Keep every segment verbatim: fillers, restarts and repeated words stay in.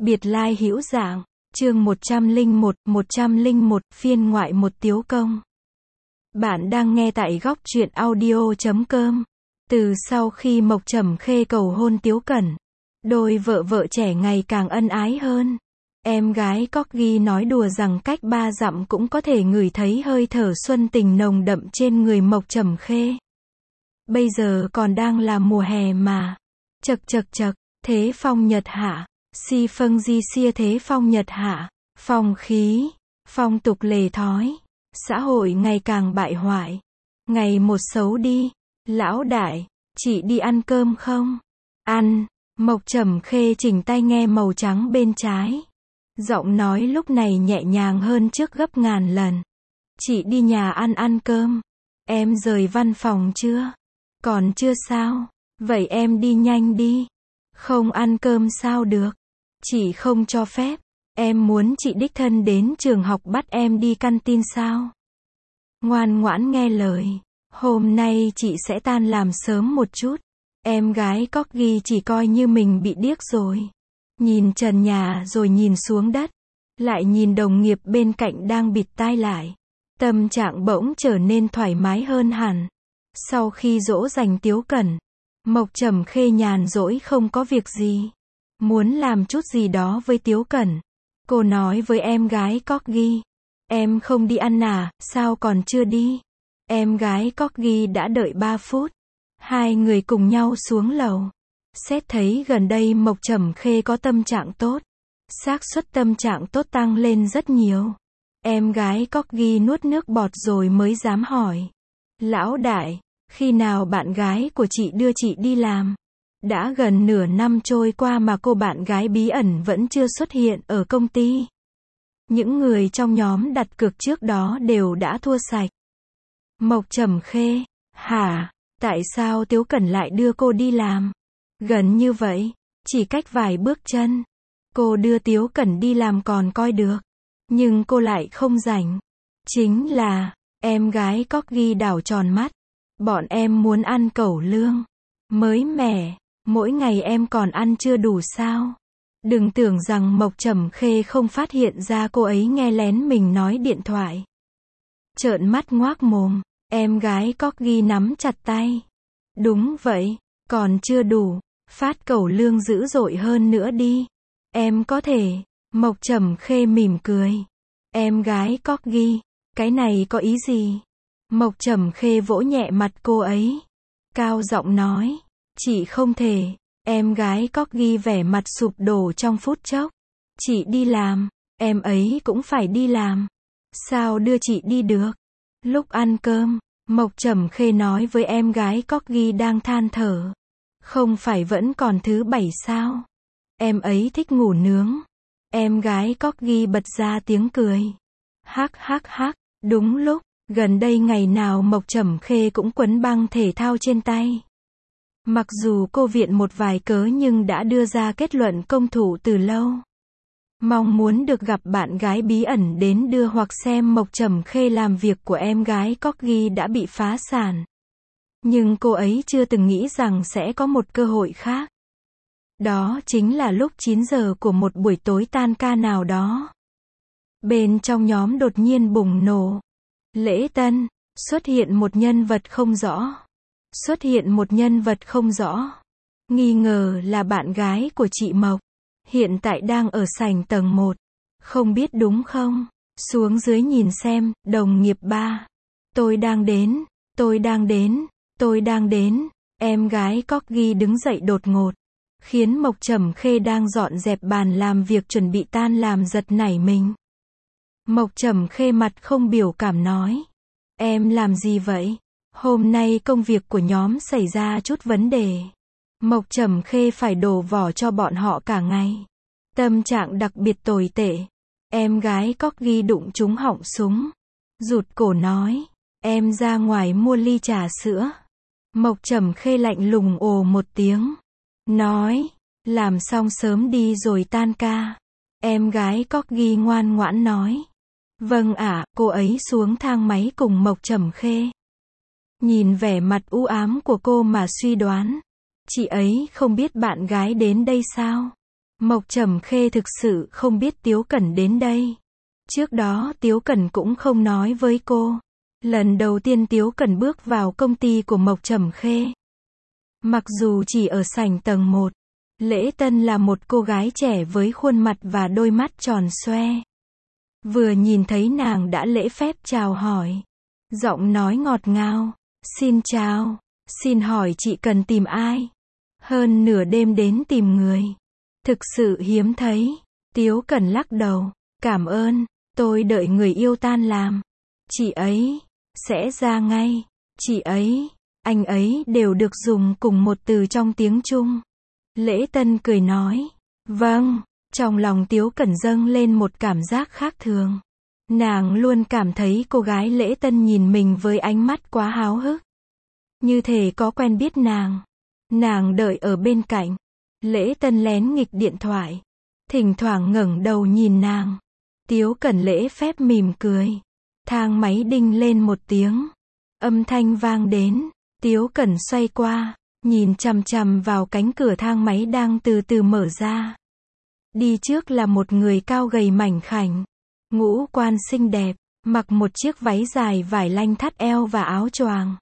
Biệt lai hữu dạng, chương một trăm lẻ một, một trăm lẻ một, phiên ngoại một Tiếu Công. Bạn đang nghe tại góc truyện audio chấm com. Từ sau khi Mộc Trầm Khê cầu hôn Tiếu Cẩn, đôi vợ vợ trẻ ngày càng ân ái hơn. Em gái Corgi nói đùa rằng cách ba dặm cũng có thể ngửi thấy hơi thở xuân tình nồng đậm trên người Mộc Trầm Khê. Bây giờ còn đang là mùa hè mà. Chật chật chật, thế phong nhật hạ. Si phân di xia thế phong nhật hạ, phong khí, phong tục lề thói, xã hội ngày càng bại hoại, ngày một xấu đi. Lão đại, chị đi ăn cơm không? Ăn. Mộc Trầm Khê chỉnh tai nghe màu trắng bên trái. Giọng nói lúc này nhẹ nhàng hơn trước gấp ngàn lần. Chị đi nhà ăn ăn cơm. Em rời văn phòng chưa? Còn chưa sao? Vậy em đi nhanh đi. Không ăn cơm sao được? Chị không cho phép. Em muốn chị đích thân đến trường học bắt em đi căn tin sao? Ngoan ngoãn nghe lời. Hôm nay chị sẽ tan làm sớm một chút. Em gái Corgi chỉ coi như mình bị điếc rồi. Nhìn trần nhà rồi nhìn xuống đất. Lại nhìn đồng nghiệp bên cạnh đang bịt tai lại. Tâm trạng bỗng trở nên thoải mái hơn hẳn. Sau khi dỗ dành Tiếu Cẩn, Mộc Trầm Khê nhàn rỗi không có việc gì. Muốn làm chút gì đó với Tiếu Cẩn. Cô nói với em gái Corgi. Em không đi ăn à, sao còn chưa đi? Em gái Corgi đã đợi ba phút. Hai người cùng nhau xuống lầu. Xét thấy gần đây Mộc Trầm Khê có tâm trạng tốt. Xác suất tâm trạng tốt tăng lên rất nhiều. Em gái Corgi nuốt nước bọt rồi mới dám hỏi. Lão đại, khi nào bạn gái của chị đưa chị đi làm? Đã gần nửa năm trôi qua mà cô bạn gái bí ẩn vẫn chưa xuất hiện ở công ty. Những người trong nhóm đặt cược trước đó đều đã thua sạch. Mộc Trầm Khê, hả? Tại sao Tiếu Cẩn lại đưa cô đi làm? Gần như vậy, chỉ cách vài bước chân. Cô đưa Tiếu Cẩn đi làm còn coi được. Nhưng cô lại không rảnh. Chính là, em gái Corgi đảo tròn mắt. Bọn em muốn ăn cẩu lương. Mới mẻ. Mỗi ngày em còn ăn chưa đủ sao? Đừng tưởng rằng Mộc Trầm Khê không phát hiện ra cô ấy nghe lén mình nói điện thoại. Trợn mắt ngoác mồm, em gái Corgi nắm chặt tay. Đúng vậy, còn chưa đủ, phát cẩu lương dữ dội hơn nữa đi. Em có thể. Mộc Trầm Khê mỉm cười. Em gái Corgi, cái này có ý gì? Mộc Trầm Khê vỗ nhẹ mặt cô ấy. Cao giọng nói. Chị không thể. Em gái Corgi vẻ mặt sụp đổ trong phút chốc. Chị đi làm, em ấy cũng phải đi làm. Sao đưa chị đi được? Lúc ăn cơm, Mộc Trầm Khê nói với em gái Corgi đang than thở. Không phải vẫn còn thứ bảy sao? Em ấy thích ngủ nướng. Em gái Corgi bật ra tiếng cười. Hắc hắc hắc, đúng lúc, gần đây ngày nào Mộc Trầm Khê cũng quấn băng thể thao trên tay. Mặc dù cô viện một vài cớ nhưng đã đưa ra kết luận công thủ từ lâu. Mong muốn được gặp bạn gái bí ẩn đến đưa hoặc xem Mộc Trầm Khê làm việc của em gái Corgi đã bị phá sản. Nhưng cô ấy chưa từng nghĩ rằng sẽ có một cơ hội khác. Đó chính là lúc chín giờ của một buổi tối tan ca nào đó. Bên trong nhóm đột nhiên bùng nổ. Lễ tân, xuất hiện một nhân vật không rõ. Xuất hiện một nhân vật không rõ. Nghi ngờ là bạn gái của chị Mộc. Hiện tại đang ở sảnh tầng một. Không biết đúng không? Xuống dưới nhìn xem, đồng nghiệp ba. Tôi đang đến, tôi đang đến, tôi đang đến. Em gái Corgi đứng dậy đột ngột. Khiến Mộc Trầm Khê đang dọn dẹp bàn làm việc chuẩn bị tan làm giật nảy mình. Mộc Trầm Khê mặt không biểu cảm nói. Em làm gì vậy? Hôm nay công việc của nhóm xảy ra chút vấn đề. Mộc Trầm Khê phải đổ vỏ cho bọn họ cả ngày. Tâm trạng đặc biệt tồi tệ. Em gái Corgi đụng trúng họng súng. Rụt cổ nói. Em ra ngoài mua ly trà sữa. Mộc Trầm Khê lạnh lùng ồ một tiếng. Nói. Làm xong sớm đi rồi tan ca. Em gái Corgi ngoan ngoãn nói. Vâng ạ, cô ấy xuống thang máy cùng Mộc Trầm Khê. Nhìn vẻ mặt u ám của cô mà suy đoán. Chị ấy không biết bạn gái đến đây sao? Mộc Trầm Khê thực sự không biết Tiếu Cẩn đến đây. Trước đó Tiếu Cẩn cũng không nói với cô. Lần đầu tiên Tiếu Cẩn bước vào công ty của Mộc Trầm Khê. Mặc dù chỉ ở sảnh tầng một, Lễ Tân là một cô gái trẻ với khuôn mặt và đôi mắt tròn xoe. Vừa nhìn thấy nàng đã lễ phép chào hỏi. Giọng nói ngọt ngào. Xin chào, xin hỏi chị cần tìm ai? Hơn nửa đêm đến tìm người. Thực sự hiếm thấy. Tiếu Cẩn lắc đầu. Cảm ơn, tôi đợi người yêu tan làm. Chị ấy sẽ ra ngay. Chị ấy, anh ấy đều được dùng cùng một từ trong tiếng Trung. Lễ Tân cười nói. Vâng, trong lòng Tiếu Cẩn dâng lên một cảm giác khác thường. Nàng luôn cảm thấy cô gái Lễ Tân nhìn mình với ánh mắt quá háo hức. Như thể có quen biết nàng. Nàng đợi ở bên cạnh. Lễ Tân lén nghịch điện thoại. Thỉnh thoảng ngẩng đầu nhìn nàng. Tiếu Cẩn lễ phép mỉm cười. Thang máy đinh lên một tiếng. Âm thanh vang đến. Tiếu Cẩn xoay qua. Nhìn chằm chằm vào cánh cửa thang máy đang từ từ mở ra. Đi trước là một người cao gầy mảnh khảnh. Ngũ quan xinh đẹp. Mặc một chiếc váy dài vải lanh thắt eo và áo choàng.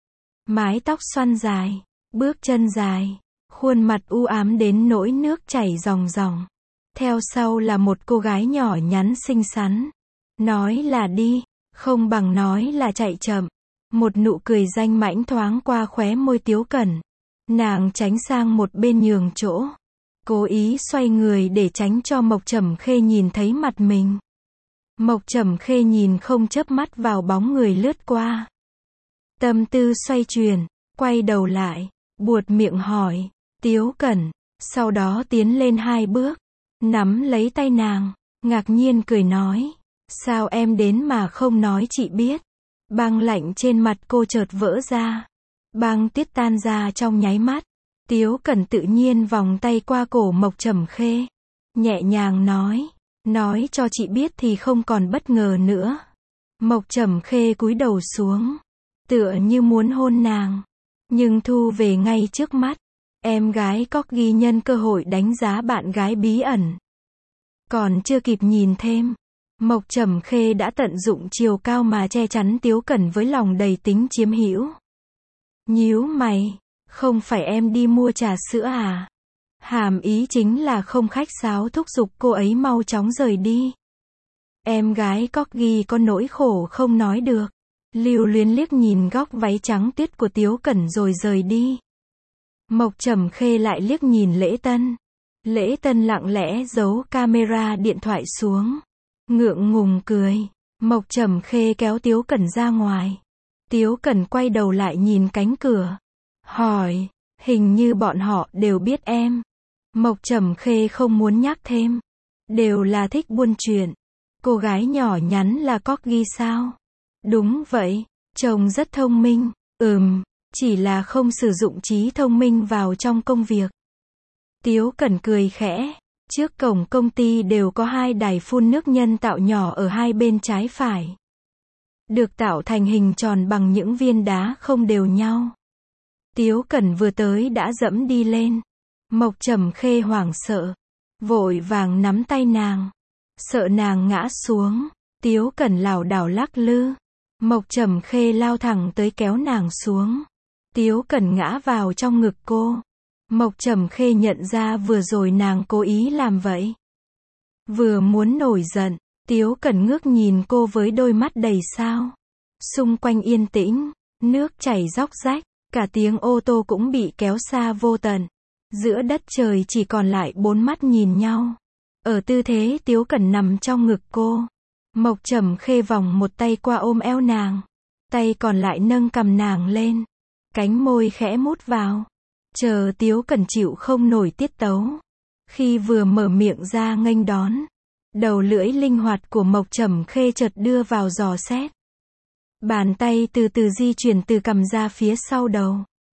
Mái tóc xoăn dài. Bước chân dài. Khuôn mặt u ám đến nỗi nước chảy ròng ròng. Theo sau là một cô gái nhỏ nhắn xinh xắn. Nói là đi, không bằng nói là chạy chậm. Một nụ cười danh mãnh thoáng qua khóe môi Tiếu Cẩn. Nàng tránh sang một bên nhường chỗ. Cố ý xoay người để tránh cho Mộc Trầm Khê nhìn thấy mặt mình. Mộc Trầm Khê nhìn không chớp mắt vào bóng người lướt qua. Tâm tư xoay chuyển, quay đầu lại, buột miệng hỏi. Tiếu Cẩn, sau đó tiến lên hai bước. Nắm lấy tay nàng, ngạc nhiên cười nói. Sao em đến mà không nói chị biết? Băng lạnh trên mặt cô chợt vỡ ra. Băng tiết tan ra trong nháy mắt. Tiếu Cẩn tự nhiên vòng tay qua cổ Mộc Trầm Khê. Nhẹ nhàng nói. Nói cho chị biết thì không còn bất ngờ nữa. Mộc Trầm Khê cúi đầu xuống. Tựa như muốn hôn nàng. Nhưng thu về ngay trước mắt. Em gái Corgi nhân cơ hội đánh giá bạn gái bí ẩn. Còn chưa kịp nhìn thêm. Mộc Trầm Khê đã tận dụng chiều cao mà che chắn Tiếu Cẩn với lòng đầy tính chiếm hữu. Nhíu mày. Không phải em đi mua trà sữa à? Hàm ý chính là không khách sáo thúc giục cô ấy mau chóng rời đi. Em gái Corgi có nỗi khổ không nói được. Lưu luyến liếc nhìn góc váy trắng tuyết của Tiếu Cẩn rồi rời đi. Mộc Trầm Khê lại liếc nhìn Lễ Tân. Lễ Tân lặng lẽ giấu camera điện thoại xuống. Ngượng ngùng cười. Mộc Trầm Khê kéo Tiếu Cẩn ra ngoài. Tiếu Cẩn quay đầu lại nhìn cánh cửa. Hỏi, hình như bọn họ đều biết em. Mộc Trầm Khê không muốn nhắc thêm. Đều là thích buôn chuyện. Cô gái nhỏ nhắn là Corgi sao? Đúng vậy, chồng rất thông minh. Ừm, chỉ là không sử dụng trí thông minh vào trong công việc. Tiếu Cẩn cười khẽ. Trước cổng công ty đều có hai đài phun nước nhân tạo nhỏ ở hai bên trái phải. Được tạo thành hình tròn bằng những viên đá không đều nhau. Tiếu Cẩn vừa tới đã dẫm đi lên. Mộc Trầm Khê hoảng sợ. Vội vàng nắm tay nàng. Sợ nàng ngã xuống. Tiếu Cẩn lảo đảo lắc lư. Mộc Trầm Khê lao thẳng tới kéo nàng xuống. Tiếu Cẩn ngã vào trong ngực cô. Mộc Trầm Khê nhận ra vừa rồi nàng cố ý làm vậy. Vừa muốn nổi giận, Tiếu Cẩn ngước nhìn cô với đôi mắt đầy sao. Xung quanh yên tĩnh, nước chảy róc rách, cả tiếng ô tô cũng bị kéo xa vô tận. Giữa đất trời chỉ còn lại bốn mắt nhìn nhau. Ở tư thế Tiếu Cẩn nằm trong ngực cô. Mộc Trầm Khê vòng một tay qua ôm eo nàng. Tay còn lại nâng cằm nàng lên. Cánh môi khẽ mút vào. Chờ Tiếu Cẩn chịu không nổi tiết tấu. Khi vừa mở miệng ra nghênh đón. Đầu lưỡi linh hoạt của Mộc Trầm Khê chợt đưa vào dò xét. Bàn tay từ từ di chuyển từ cằm ra phía sau đầu.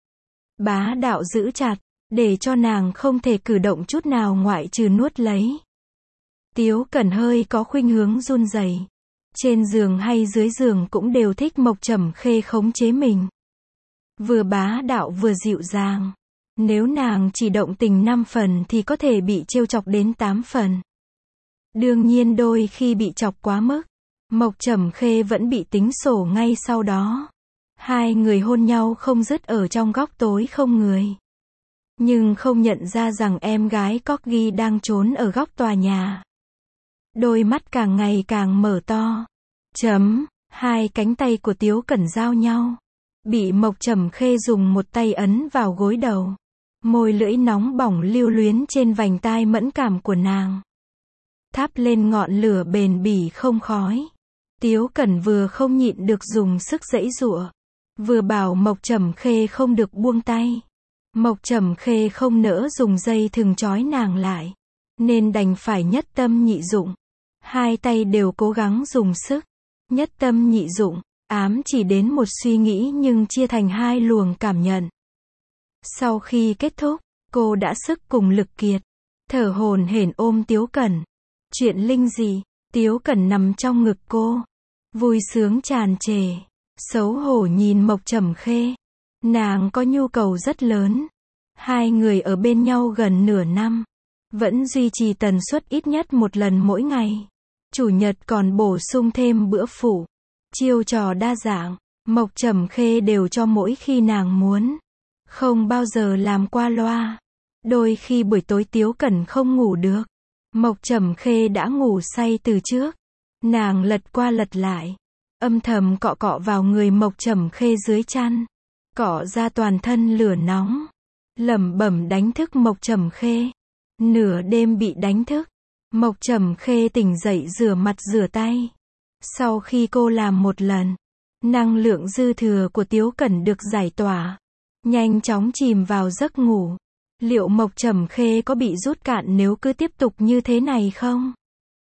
Bá đạo giữ chặt. Để cho nàng không thể cử động chút nào ngoại trừ nuốt lấy. Tiếu Cẩn hơi có khuynh hướng run rẩy. Trên giường hay dưới giường cũng đều thích Mộc Trầm Khê khống chế mình. Vừa bá đạo vừa dịu dàng. Nếu nàng chỉ động tình năm phần thì có thể bị trêu chọc đến tám phần. Đương nhiên đôi khi bị chọc quá mức, Mộc Trầm Khê vẫn bị tính sổ ngay sau đó. Hai người hôn nhau không dứt ở trong góc tối không người. Nhưng không nhận ra rằng em gái Corgi đang trốn ở góc tòa nhà. Đôi mắt càng ngày càng mở to. Chấm, hai cánh tay của Tiếu Cẩn giao nhau. Bị Mộc Trầm Khê dùng một tay ấn vào gối đầu. Môi lưỡi nóng bỏng lưu luyến trên vành tai mẫn cảm của nàng. Thắp lên ngọn lửa bền bỉ không khói. Tiếu Cẩn vừa không nhịn được dùng sức giãy giụa, vừa bảo Mộc Trầm Khê không được buông tay. Mộc Trầm Khê không nỡ dùng dây thừng trói nàng lại, nên đành phải nhất tâm nhị dụng. Hai tay đều cố gắng dùng sức. Nhất tâm nhị dụng, ám chỉ đến một suy nghĩ nhưng chia thành hai luồng cảm nhận. Sau khi kết thúc, cô đã sức cùng lực kiệt, thở hổn hển ôm Tiếu Cẩn. Chuyện linh gì? Tiếu Cẩn nằm trong ngực cô, vui sướng tràn trề, xấu hổ nhìn Mộc Trầm Khê. Nàng có nhu cầu rất lớn. Hai người ở bên nhau gần nửa năm, vẫn duy trì tần suất ít nhất một lần mỗi ngày. Chủ nhật còn bổ sung thêm bữa phụ. Chiêu trò đa dạng, Mộc Trầm Khê đều cho mỗi khi nàng muốn. Không bao giờ làm qua loa. Đôi khi buổi tối Tiếu Cẩn không ngủ được, Mộc Trầm Khê đã ngủ say từ trước. Nàng lật qua lật lại, âm thầm cọ cọ vào người Mộc Trầm Khê dưới chăn, cọ ra toàn thân lửa nóng, lẩm bẩm đánh thức Mộc Trầm Khê. Nửa đêm bị đánh thức, Mộc Trầm Khê tỉnh dậy rửa mặt rửa tay. Sau khi cô làm một lần, năng lượng dư thừa của Tiếu Cẩn được giải tỏa, nhanh chóng chìm vào giấc ngủ. Liệu Mộc Trầm Khê có bị rút cạn nếu cứ tiếp tục như thế này không?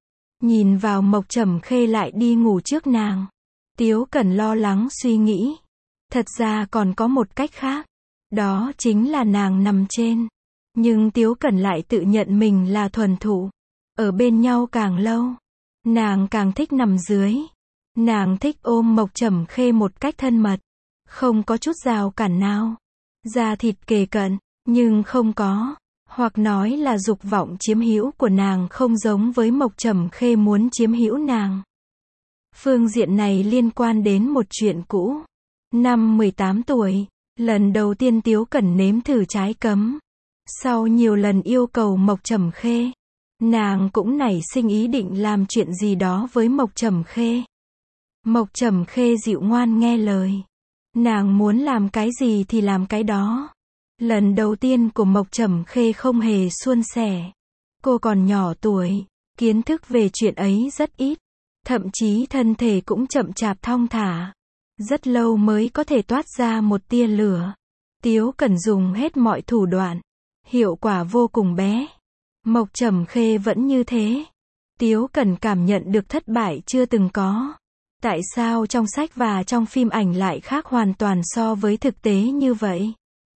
Nhìn vào Mộc Trầm Khê lại đi ngủ trước nàng, Tiếu Cẩn lo lắng suy nghĩ. Thật ra còn có một cách khác, đó chính là nàng nằm trên. Nhưng Tiếu Cẩn lại tự nhận mình là thuần thụ. Ở bên nhau càng lâu, nàng càng thích nằm dưới. Nàng thích ôm Mộc Trầm Khê một cách thân mật, không có chút rào cản nào. Da thịt kề cận, nhưng không có, hoặc nói là dục vọng chiếm hữu của nàng không giống với Mộc Trầm Khê muốn chiếm hữu nàng. Phương diện này liên quan đến một chuyện cũ. Năm mười tám tuổi, lần đầu tiên Tiếu Cẩn nếm thử trái cấm. Sau nhiều lần yêu cầu Mộc Trầm Khê, nàng cũng nảy sinh ý định làm chuyện gì đó với Mộc Trầm Khê. Mộc Trầm Khê dịu ngoan nghe lời. Nàng muốn làm cái gì thì làm cái đó. Lần đầu tiên của Mộc Trầm Khê không hề suôn sẻ. Cô còn nhỏ tuổi, kiến thức về chuyện ấy rất ít. Thậm chí thân thể cũng chậm chạp thong thả. Rất lâu mới có thể toát ra một tia lửa. Tiếu Cẩn dùng hết mọi thủ đoạn. Hiệu quả vô cùng bé. Mộc Trầm Khê vẫn như thế. Tiếu Cẩn cảm nhận được thất bại chưa từng có. Tại sao trong sách và trong phim ảnh lại khác hoàn toàn so với thực tế như vậy?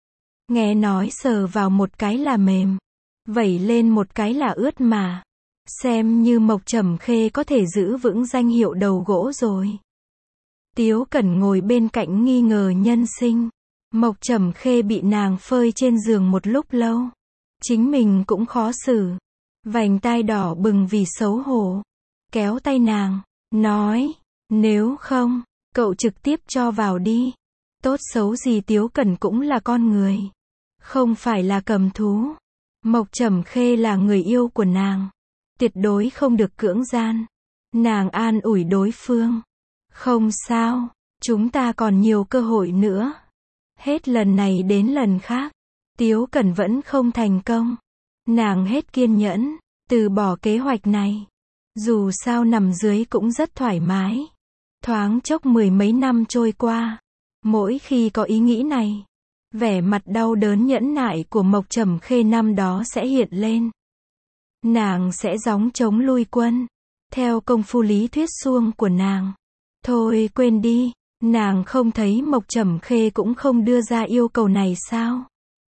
Nghe nói sờ vào một cái là mềm, vẩy lên một cái là ướt mà. Xem như Mộc Trầm Khê có thể giữ vững danh hiệu đầu gỗ rồi. Tiếu Cẩn ngồi bên cạnh nghi ngờ nhân sinh. Mộc Trầm Khê bị nàng phơi trên giường một lúc lâu. Chính mình cũng khó xử. Vành tai đỏ bừng vì xấu hổ. Kéo tay nàng, nói, nếu không, cậu trực tiếp cho vào đi. Tốt xấu gì Tiếu Cẩn cũng là con người, không phải là cầm thú. Mộc Trầm Khê là người yêu của nàng, tuyệt đối không được cưỡng gian. Nàng an ủi đối phương, không sao, chúng ta còn nhiều cơ hội nữa. Hết lần này đến lần khác, Tiếu Cẩn vẫn không thành công. Nàng hết kiên nhẫn, từ bỏ kế hoạch này. Dù sao nằm dưới cũng rất thoải mái. Thoáng chốc mười mấy năm trôi qua, mỗi khi có ý nghĩ này, vẻ mặt đau đớn nhẫn nại của Mộc Trầm Khê năm đó sẽ hiện lên. Nàng sẽ gióng trống lui quân, theo công phu lý thuyết suông của nàng. Thôi quên đi, nàng không thấy Mộc Trầm Khê cũng không đưa ra yêu cầu này sao?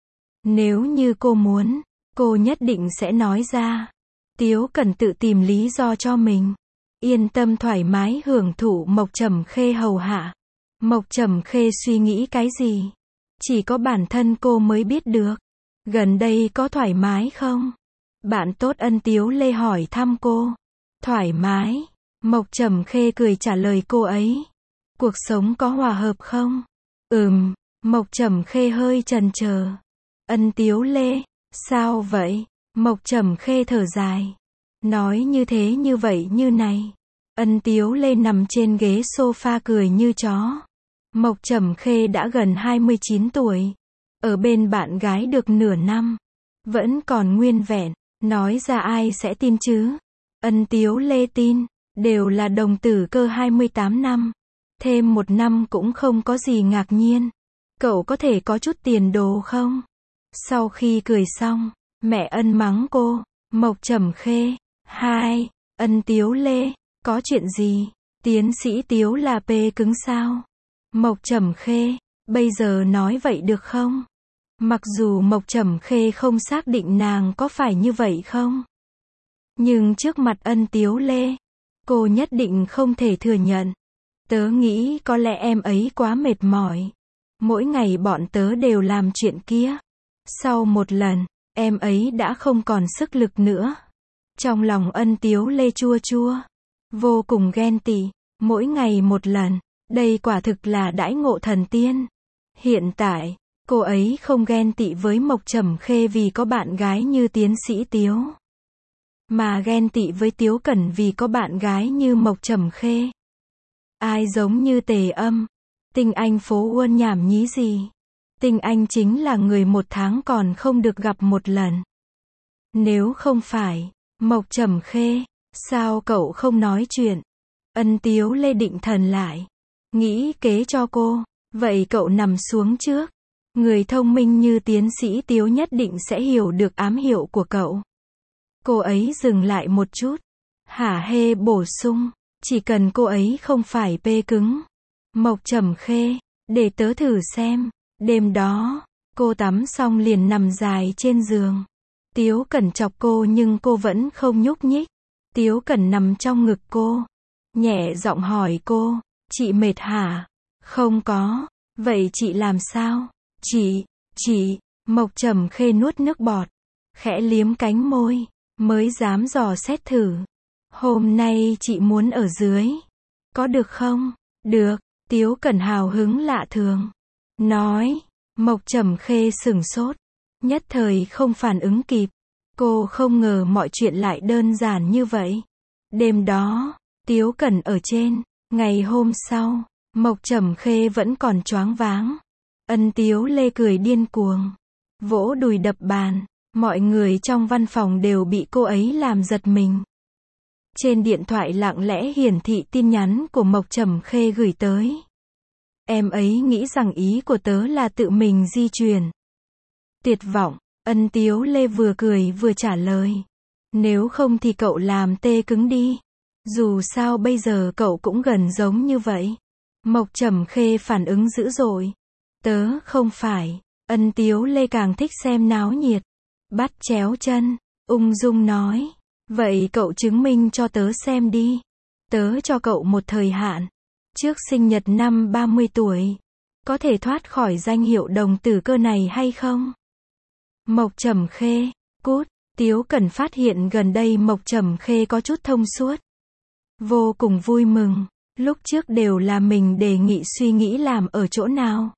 Nếu như cô muốn, cô nhất định sẽ nói ra. Tiếu Cẩn tự tìm lý do cho mình, yên tâm thoải mái hưởng thụ Mộc Trầm Khê hầu hạ. Mộc Trầm Khê suy nghĩ cái gì, chỉ có bản thân cô mới biết được. Gần đây có thoải mái không? Bạn tốt Ân Tiếu Lê hỏi thăm cô. Thoải mái. Mộc Trầm Khê cười trả lời cô ấy. Cuộc sống có hòa hợp không? Ừm. Mộc Trầm Khê hơi chần chờ. Ân Tiếu Lê, sao vậy? Mộc Trầm Khê thở dài. Nói như thế như vậy như này. Ân Tiếu Lê nằm trên ghế sofa cười như chó. Mộc Trầm Khê đã gần hai mươi chín tuổi. Ở bên bạn gái được nửa năm. Vẫn còn nguyên vẹn. Nói ra ai sẽ tin chứ? Ân Tiếu Lê tin. Đều là đồng tử cơ hai mươi tám năm. Thêm một năm cũng không có gì ngạc nhiên. Cậu có thể có chút tiền đồ không? Sau khi cười xong, mẹ Ân mắng cô. Mộc Trầm Khê. Hai. Ân Tiếu Lê. Có chuyện gì? Tiến sĩ Tiếu là pê cứng sao? Mộc Trầm Khê. Bây giờ nói vậy được không? Mặc dù Mộc Trầm Khê không xác định nàng có phải như vậy không? Nhưng trước mặt Ân Tiếu Lê, cô nhất định không thể thừa nhận. Tớ nghĩ có lẽ em ấy quá mệt mỏi. Mỗi ngày bọn tớ đều làm chuyện kia. Sau một lần, em ấy đã không còn sức lực nữa. Trong lòng Ân Tiếu Lê chua chua. Vô cùng ghen tị. Mỗi ngày một lần. Đây quả thực là đãi ngộ thần tiên. Hiện tại, cô ấy không ghen tị với Mộc Trầm Khê vì có bạn gái như tiến sĩ Tiếu. Mà ghen tị với Tiếu Cẩn vì có bạn gái như Mộc Trầm Khê. Ai giống như Tề Âm? Tinh Anh phố Uôn nhảm nhí gì? Tinh Anh chính là người một tháng còn không được gặp một lần. Nếu không phải, Mộc Trầm Khê, sao cậu không nói chuyện? Ân Tiếu Lê định thần lại. Nghĩ kế cho cô. Vậy cậu nằm xuống trước. Người thông minh như tiến sĩ Tiếu nhất định sẽ hiểu được ám hiệu của cậu. Cô ấy dừng lại một chút. Hả hê bổ sung. Chỉ cần cô ấy không phải pê cứng. Mộc Trầm Khê. Để tớ thử xem. Đêm đó, cô tắm xong liền nằm dài trên giường. Tiếu Cẩn chọc cô nhưng cô vẫn không nhúc nhích. Tiếu Cẩn nằm trong ngực cô. Nhẹ giọng hỏi cô. Chị mệt hả? Không có. Vậy chị làm sao? Chị, chị, Mộc Trầm Khê nuốt nước bọt. Khẽ liếm cánh môi. Mới dám dò xét thử. Hôm nay chị muốn ở dưới. Có được không? Được. Tiếu Cẩn hào hứng lạ thường. Nói. Mộc Trầm Khê sửng sốt. Nhất thời không phản ứng kịp. Cô không ngờ mọi chuyện lại đơn giản như vậy. Đêm đó, Tiếu Cẩn ở trên. Ngày hôm sau, Mộc Trầm Khê vẫn còn choáng váng. Ân Tiếu Lê cười điên cuồng. Vỗ đùi đập bàn. Mọi người trong văn phòng đều bị cô ấy làm giật mình. Trên điện thoại lặng lẽ hiển thị tin nhắn của Mộc Trầm Khê gửi tới. Em ấy nghĩ rằng ý của tớ là tự mình di chuyển. Tuyệt vọng, Ân Tiếu Lê vừa cười vừa trả lời. Nếu không thì cậu làm tê cứng đi. Dù sao bây giờ cậu cũng gần giống như vậy. Mộc Trầm Khê phản ứng dữ dội. Tớ không phải. Ân Tiếu Lê càng thích xem náo nhiệt. Bắt chéo chân, ung dung nói. Vậy cậu chứng minh cho tớ xem đi. Tớ cho cậu một thời hạn. Trước sinh nhật năm ba mươi tuổi. Có thể thoát khỏi danh hiệu đồng tử cơ này hay không? Mộc Trầm Khê, cút. Tiếu Cẩn phát hiện gần đây Mộc Trầm Khê có chút thông suốt. Vô cùng vui mừng. Lúc trước đều là mình đề nghị suy nghĩ làm ở chỗ nào.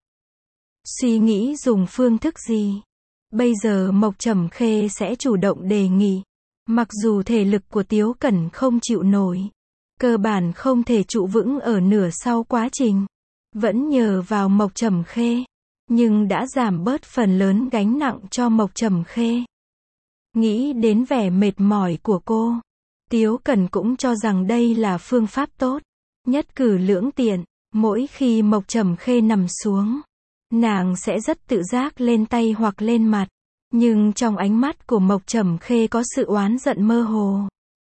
Suy nghĩ dùng phương thức gì. Bây giờ Mộc Trầm Khê sẽ chủ động đề nghị. Mặc dù thể lực của Tiếu Cẩn không chịu nổi. Cơ bản không thể trụ vững ở nửa sau quá trình. Vẫn nhờ vào Mộc Trầm Khê. Nhưng đã giảm bớt phần lớn gánh nặng cho Mộc Trầm Khê. Nghĩ đến vẻ mệt mỏi của cô. Tiếu Cẩn cũng cho rằng đây là phương pháp tốt. Nhất cử lưỡng tiện. Mỗi khi Mộc Trầm Khê nằm xuống. Nàng sẽ rất tự giác lên tay hoặc lên mặt. Nhưng trong ánh mắt của Mộc Trầm Khê có sự oán giận mơ hồ.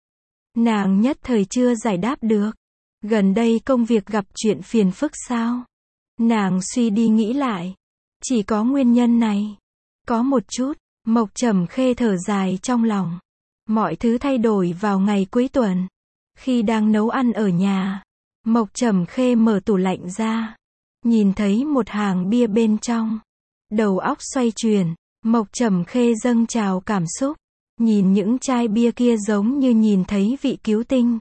Nàng nhất thời chưa giải đáp được. Gần đây công việc gặp chuyện phiền phức sao? Nàng suy đi nghĩ lại. Chỉ có nguyên nhân này. Có một chút, Mộc Trầm Khê thở dài trong lòng. Mọi thứ thay đổi vào ngày cuối tuần. Khi đang nấu ăn ở nhà, Mộc Trầm Khê mở tủ lạnh ra. Nhìn thấy một hàng bia bên trong. Đầu óc xoay chuyển. Mộc Trầm Khê dâng trào cảm xúc. Nhìn những chai bia kia giống như nhìn thấy vị cứu tinh.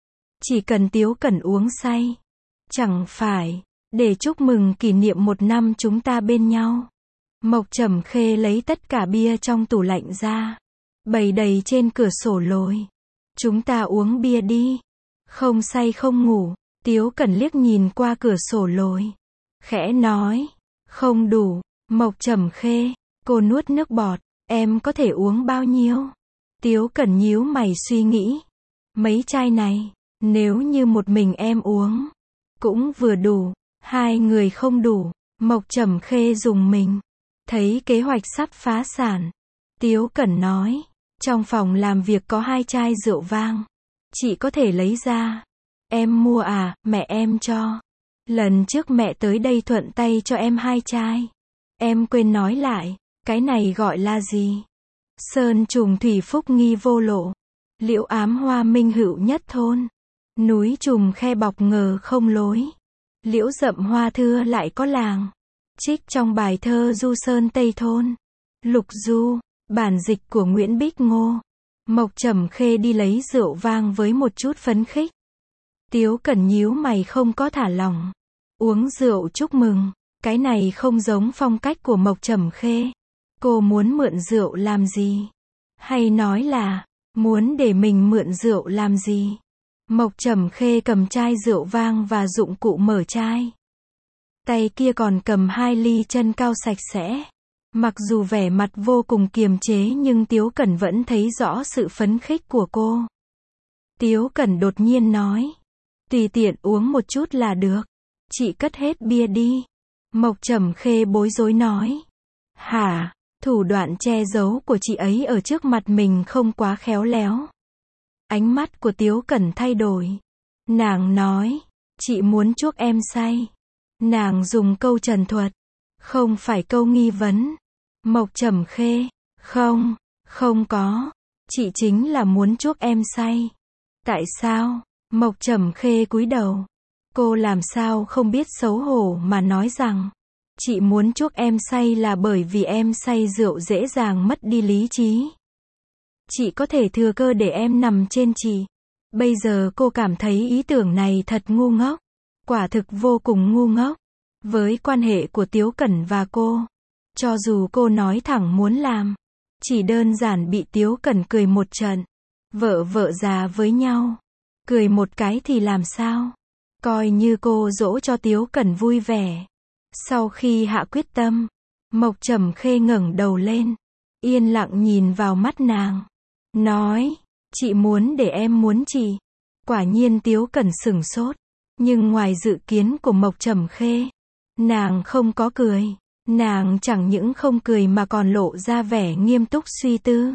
Chỉ cần Tiếu Cẩn uống say. Chẳng phải, để chúc mừng kỷ niệm một năm chúng ta bên nhau. Mộc Trầm Khê lấy tất cả bia trong tủ lạnh ra. Bày đầy trên cửa sổ lồi. Chúng ta uống bia đi. Không say không ngủ. Tiếu Cẩn liếc nhìn qua cửa sổ lồi. Khẽ nói. Không đủ. Mộc Trầm Khê. Cô nuốt nước bọt. Em có thể uống bao nhiêu? Tiếu Cẩn nhíu mày suy nghĩ. Mấy chai này. Nếu như một mình em uống. Cũng vừa đủ. Hai người không đủ. Mộc Trầm Khê dùng mình. Thấy kế hoạch sắp phá sản. Tiếu Cẩn nói. Trong phòng làm việc có hai chai rượu vang. Chị có thể lấy ra. Em mua à, mẹ em cho. Lần trước mẹ tới đây thuận tay cho em hai chai. Em quên nói lại. Cái này gọi là gì? Sơn trùng thủy phúc nghi vô lộ. Liễu ám hoa minh hữu nhất thôn. Núi trùm khe bọc ngờ không lối. Liễu rậm hoa thưa lại có làng. Trích trong bài thơ Du Sơn Tây Thôn. Lục Du, bản dịch của Nguyễn Bích Ngô. Mộc Trầm Khê đi lấy rượu vang với một chút phấn khích. Tiếu Cẩn nhíu mày không có thả lỏng. Uống rượu chúc mừng. Cái này không giống phong cách của Mộc Trầm Khê. Cô muốn mượn rượu làm gì? Hay nói là, muốn để mình mượn rượu làm gì? Mộc Trầm Khê cầm chai rượu vang và dụng cụ mở chai. Tay kia còn cầm hai ly chân cao sạch sẽ. Mặc dù vẻ mặt vô cùng kiềm chế nhưng Tiếu Cẩn vẫn thấy rõ sự phấn khích của cô. Tiếu Cẩn đột nhiên nói. Tùy tiện uống một chút là được. Chị cất hết bia đi. Mộc Trầm Khê bối rối nói. Hả? Thủ đoạn che giấu của chị ấy ở trước mặt mình không quá khéo léo. Ánh mắt của Tiếu Cẩn thay đổi. Nàng nói. Chị muốn chuốc em say. Nàng dùng câu trần thuật. Không phải câu nghi vấn. Mộc Trầm Khê. Không, không có. Chị chính là muốn chuốc em say. Tại sao? Mộc Trầm Khê cúi đầu. Cô làm sao không biết xấu hổ mà nói rằng. Chị muốn chuốc em say là bởi vì em say rượu dễ dàng mất đi lý trí. Chị có thể thừa cơ để em nằm trên chị. Bây giờ cô cảm thấy ý tưởng này thật ngu ngốc. Quả thực vô cùng ngu ngốc. Với quan hệ của Tiếu Cẩn và cô. Cho dù cô nói thẳng muốn làm. Chỉ đơn giản bị Tiếu Cẩn cười một trận. Vợ vợ già với nhau. Cười một cái thì làm sao? Coi như cô dỗ cho Tiếu Cẩn vui vẻ. Sau khi hạ quyết tâm. Mộc Trầm Khê ngẩng đầu lên. Yên lặng nhìn vào mắt nàng. Nói. Chị muốn để em muốn chị. Quả nhiên Tiếu Cẩn sửng sốt. Nhưng ngoài dự kiến của Mộc Trầm Khê. Nàng không có cười. Nàng chẳng những không cười mà còn lộ ra vẻ nghiêm túc suy tư.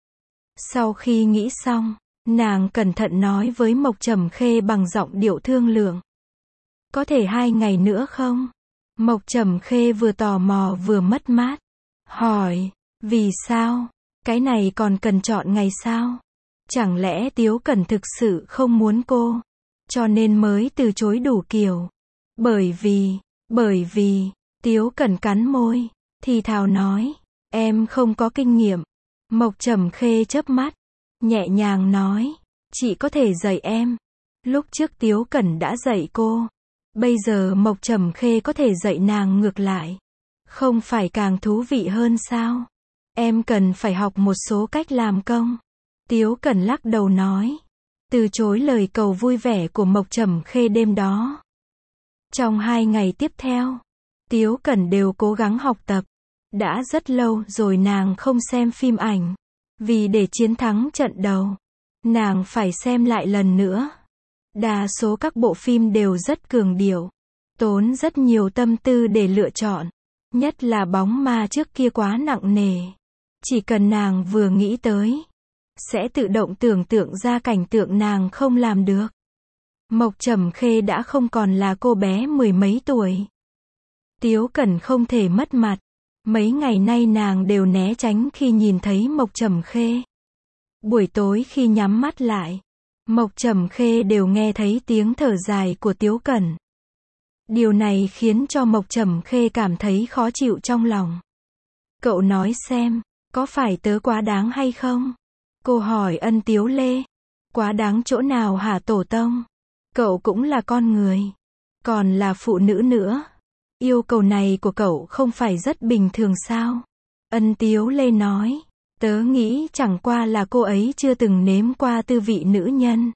Sau khi nghĩ xong. Nàng cẩn thận nói với Mộc Trầm Khê bằng giọng điệu thương lượng. Có thể hai ngày nữa không? Mộc Trầm Khê vừa tò mò vừa mất mát. Hỏi. Vì sao? Cái này còn cần chọn ngày sao? Chẳng lẽ Tiếu Cẩn thực sự không muốn cô? Cho nên mới từ chối đủ kiểu. Bởi vì, bởi vì, Tiếu Cẩn cắn môi. Thì thào nói. Em không có kinh nghiệm. Mộc Trầm Khê chớp mắt. Nhẹ nhàng nói. Chị có thể dạy em. Lúc trước Tiếu Cẩn đã dạy cô. Bây giờ Mộc Trầm Khê có thể dạy nàng ngược lại. Không phải càng thú vị hơn sao? Em cần phải học một số cách làm công. Tiếu Cẩn lắc đầu nói. Từ chối lời cầu vui vẻ của Mộc Trầm Khê đêm đó. Trong hai ngày tiếp theo. Tiếu Cẩn đều cố gắng học tập. Đã rất lâu rồi nàng không xem phim ảnh. Vì để chiến thắng trận đầu. Nàng phải xem lại lần nữa. Đa số các bộ phim đều rất cường điệu. Tốn rất nhiều tâm tư để lựa chọn. Nhất là bóng ma trước kia quá nặng nề. Chỉ cần nàng vừa nghĩ tới. Sẽ tự động tưởng tượng ra cảnh tượng nàng không làm được. Mộc Trầm Khê đã không còn là cô bé mười mấy tuổi. Tiếu Cẩn không thể mất mặt. Mấy ngày nay nàng đều né tránh khi nhìn thấy Mộc Trầm Khê. Buổi tối khi nhắm mắt lại. Mộc Trầm Khê đều nghe thấy tiếng thở dài của Tiếu Cẩn. Điều này khiến cho Mộc Trầm Khê cảm thấy khó chịu trong lòng. Cậu nói xem, có phải tớ quá đáng hay không? Cô hỏi Ân Tiếu Lê. Quá đáng chỗ nào hả tổ tông? Cậu cũng là con người. Còn là phụ nữ nữa. Yêu cầu này của cậu không phải rất bình thường sao? Ân Tiếu Lê nói. Tớ nghĩ chẳng qua là cô ấy chưa từng nếm qua tư vị nữ nhân.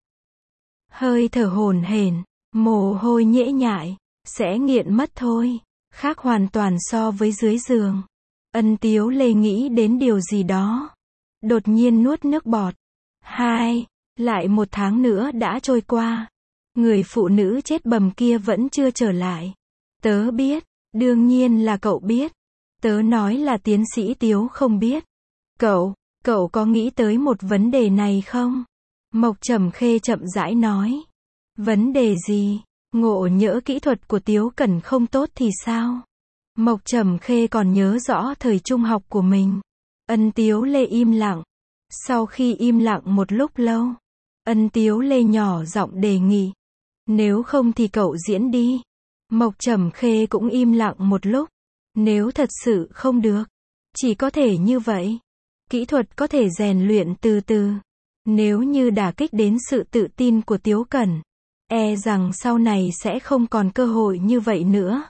Hơi thở hổn hển, mồ hôi nhễ nhại, sẽ nghiện mất thôi. Khác hoàn toàn so với dưới giường. Ân Tiếu Lê nghĩ đến điều gì đó. Đột nhiên nuốt nước bọt. Hai, lại một tháng nữa đã trôi qua. Người phụ nữ chết bầm kia vẫn chưa trở lại. Tớ biết, đương nhiên là cậu biết. Tớ nói là tiến sĩ Tiếu không biết. Cậu, cậu có nghĩ tới một vấn đề này không? Mộc Trầm Khê chậm rãi nói. Vấn đề gì? Ngộ nhỡ kỹ thuật của Tiếu Cẩn không tốt thì sao? Mộc Trầm Khê còn nhớ rõ thời trung học của mình. Ân Tiếu Lê im lặng. Sau khi im lặng một lúc lâu, Ân Tiếu Lê nhỏ giọng đề nghị. Nếu không thì cậu diễn đi. Mộc Trầm Khê cũng im lặng một lúc. Nếu thật sự không được, chỉ có thể như vậy. Kỹ thuật có thể rèn luyện từ từ. Nếu như đả kích đến sự tự tin của Tiếu Cẩn, e rằng sau này sẽ không còn cơ hội như vậy nữa.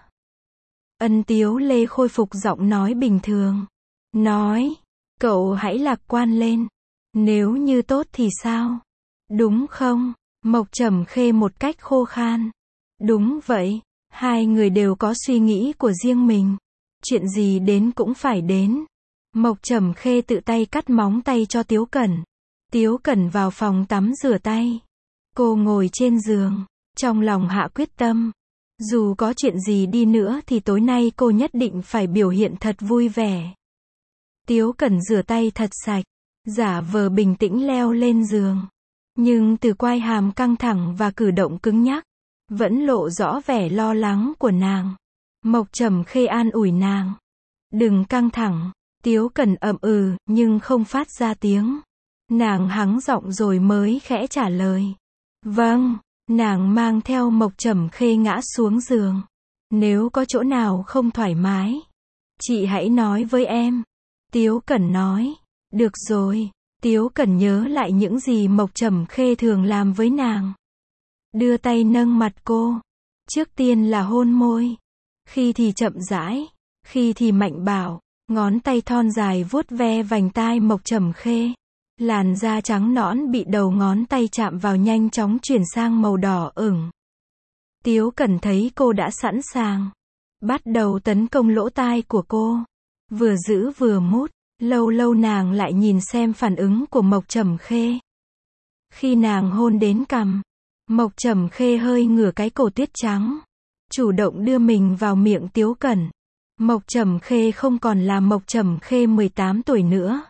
Ân Tiếu Lê khôi phục giọng nói bình thường. Nói, cậu hãy lạc quan lên. Nếu như tốt thì sao? Đúng không? Mộc Trầm Khê một cách khô khan. Đúng vậy, hai người đều có suy nghĩ của riêng mình. Chuyện gì đến cũng phải đến. Mộc Trầm Khê tự tay cắt móng tay cho Tiếu Cẩn. Tiếu Cẩn vào phòng tắm rửa tay. Cô ngồi trên giường, trong lòng hạ quyết tâm. Dù có chuyện gì đi nữa thì tối nay cô nhất định phải biểu hiện thật vui vẻ. Tiếu Cẩn rửa tay thật sạch, giả vờ bình tĩnh leo lên giường. Nhưng từ quai hàm căng thẳng và cử động cứng nhắc, vẫn lộ rõ vẻ lo lắng của nàng. Mộc Trầm Khê an ủi nàng. Đừng căng thẳng. Tiếu Cẩn ậm ừ, nhưng không phát ra tiếng. Nàng hắng giọng rồi mới khẽ trả lời. Vâng. Nàng mang theo Mộc Trầm Khê ngã xuống giường. Nếu có chỗ nào không thoải mái, chị hãy nói với em. Tiếu Cẩn nói. Được rồi. Tiếu Cẩn nhớ lại những gì Mộc Trầm Khê thường làm với nàng. Đưa tay nâng mặt cô. Trước tiên là hôn môi. Khi thì chậm rãi, khi thì mạnh bạo. Ngón tay thon dài vuốt ve vành tai Mộc Trầm Khê. Làn da trắng nõn bị đầu ngón tay chạm vào nhanh chóng chuyển sang màu đỏ ửng. Tiếu Cẩn thấy cô đã sẵn sàng. Bắt đầu tấn công lỗ tai của cô. Vừa giữ vừa mút. Lâu lâu nàng lại nhìn xem phản ứng của Mộc Trầm Khê. Khi nàng hôn đến cằm, Mộc Trầm Khê hơi ngửa cái cổ tuyết trắng. Chủ động đưa mình vào miệng Tiếu Cẩn. Mộc Trầm Khê không còn là Mộc Trầm Khê mười tám tuổi nữa.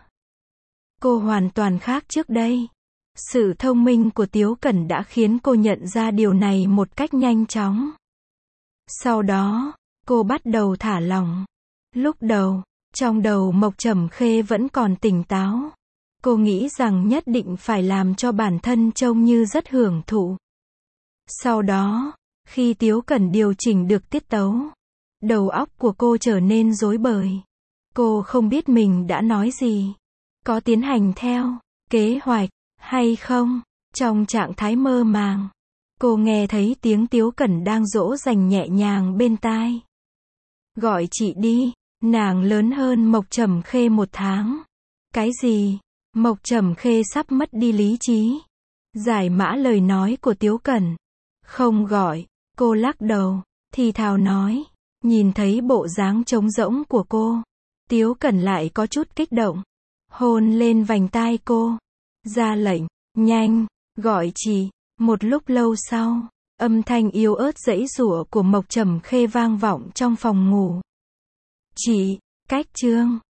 Cô hoàn toàn khác trước đây. Sự thông minh của Tiếu Cẩn đã khiến cô nhận ra điều này một cách nhanh chóng. Sau đó, cô bắt đầu thả lỏng. Lúc đầu, trong đầu Mộc Trầm Khê vẫn còn tỉnh táo. Cô nghĩ rằng nhất định phải làm cho bản thân trông như rất hưởng thụ. Sau đó, khi Tiếu Cẩn điều chỉnh được tiết tấu, đầu óc của cô trở nên rối bời. Cô không biết mình đã nói gì. Có tiến hành theo kế hoạch hay không? Trong trạng thái mơ màng, cô nghe thấy tiếng Tiếu Cẩn đang dỗ dành nhẹ nhàng bên tai. Gọi chị đi. Nàng lớn hơn Mộc Trầm Khê một tháng. Cái gì? Mộc Trầm Khê sắp mất đi lý trí. Giải mã lời nói của Tiếu Cẩn. Không gọi. Cô lắc đầu, thì thào nói. Nhìn thấy bộ dáng trống rỗng của cô, Tiếu Cẩn lại có chút kích động. Hôn lên vành tai cô. Ra lệnh. Nhanh. Gọi chị. Một lúc lâu sau, âm thanh yếu ớt giãy giụa của Mộc Trầm Khê vang vọng trong phòng ngủ. Chị. Cách chương.